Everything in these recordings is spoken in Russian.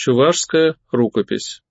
Чувашская рукопись.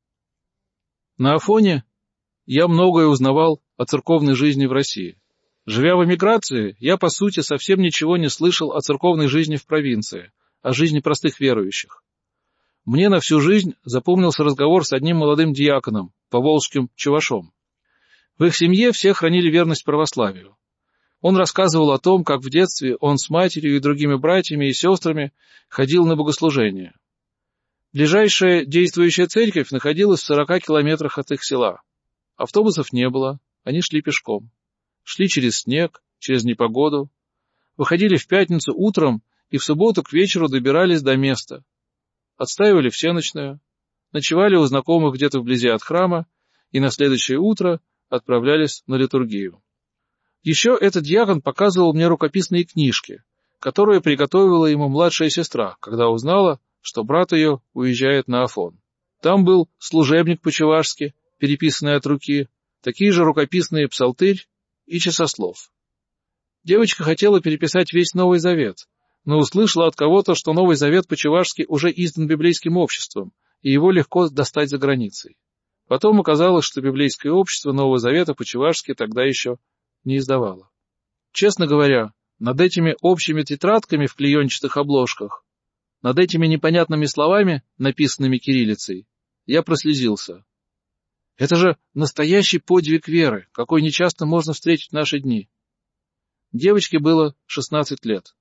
На Афоне я многое узнавал о церковной жизни в России. Живя в эмиграции, я, по сути, совсем ничего не слышал о церковной жизни в провинции, о жизни простых верующих. Мне на всю жизнь запомнился разговор с одним молодым диаконом, поволжским чувашом. В их семье все хранили верность православию. Он рассказывал о том, как в детстве он с матерью и другими братьями и сестрами ходил на богослужение. Ближайшая действующая церковь находилась в 40 километрах от их села. Автобусов не было, они шли пешком. Шли через снег, через непогоду. Выходили в пятницу утром и в субботу к вечеру добирались до места. Отстаивали всенощную, ночевали у знакомых где-то вблизи от храма и на следующее утро отправлялись на литургию. Еще этот диакон показывал мне рукописные книжки, которые приготовила ему младшая сестра, когда узнала, что брат ее уезжает на Афон. Там был служебник по-чувашски, переписанный от руки, такие же рукописные псалтырь и часослов. Девочка хотела переписать весь Новый Завет, но услышала от кого-то, что Новый Завет по-чувашски уже издан библейским обществом, и его легко достать за границей. Потом оказалось, что библейское общество Нового Завета по-чувашски тогда еще не издавало. Честно говоря, над этими общими тетрадками в клеенчатых обложках, над этими непонятными словами, написанными кириллицей, я прослезился. Это же настоящий подвиг веры, какой нечасто можно встретить в наши дни. Девочке было 16 лет.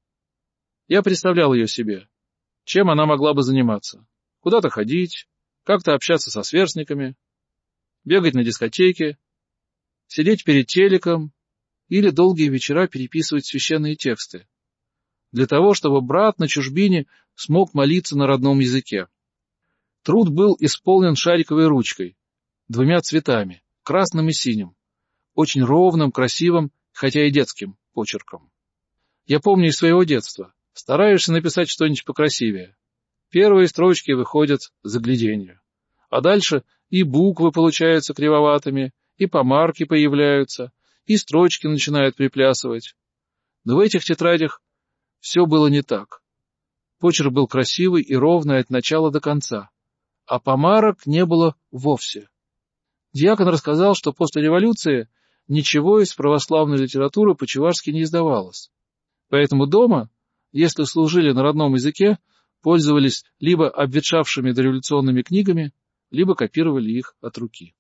Я представлял ее себе. Чем она могла бы заниматься? Куда-то ходить, как-то общаться со сверстниками, бегать на дискотеке, сидеть перед телеком или долгие вечера переписывать священные тексты, для того, чтобы брат на чужбине смог молиться на родном языке. Труд был исполнен шариковой ручкой, 2 цветами, красным и синим, очень ровным, красивым, хотя и детским почерком. Я помню из своего детства. Стараешься написать что-нибудь покрасивее. Первые строчки выходят загляденью. А дальше и буквы получаются кривоватыми, и помарки появляются, и строчки начинают приплясывать. Но в этих тетрадях все было не так. Почерк был красивый и ровный от начала до конца, а помарок не было вовсе. Диакон рассказал, что после революции ничего из православной литературы по-чувашски не издавалось. Поэтому дома, если служили на родном языке, пользовались либо обветшавшими дореволюционными книгами, либо копировали их от руки.